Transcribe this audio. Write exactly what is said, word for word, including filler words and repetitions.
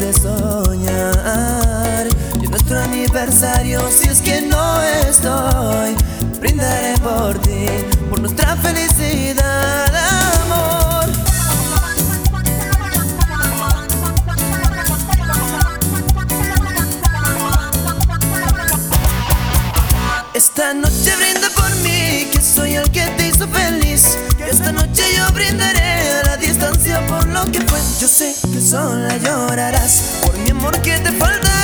de soñar. Y en nuestro aniversario, si es que no estoy, brindaré por ti, por nuestra felicidad, amor. Esta noche brinda por mí, que soy el que te hizo feliz. Que esta noche yo brindaré a la distancia por lo que fue. Yo sé que sola llorarás por mi amor que te falta.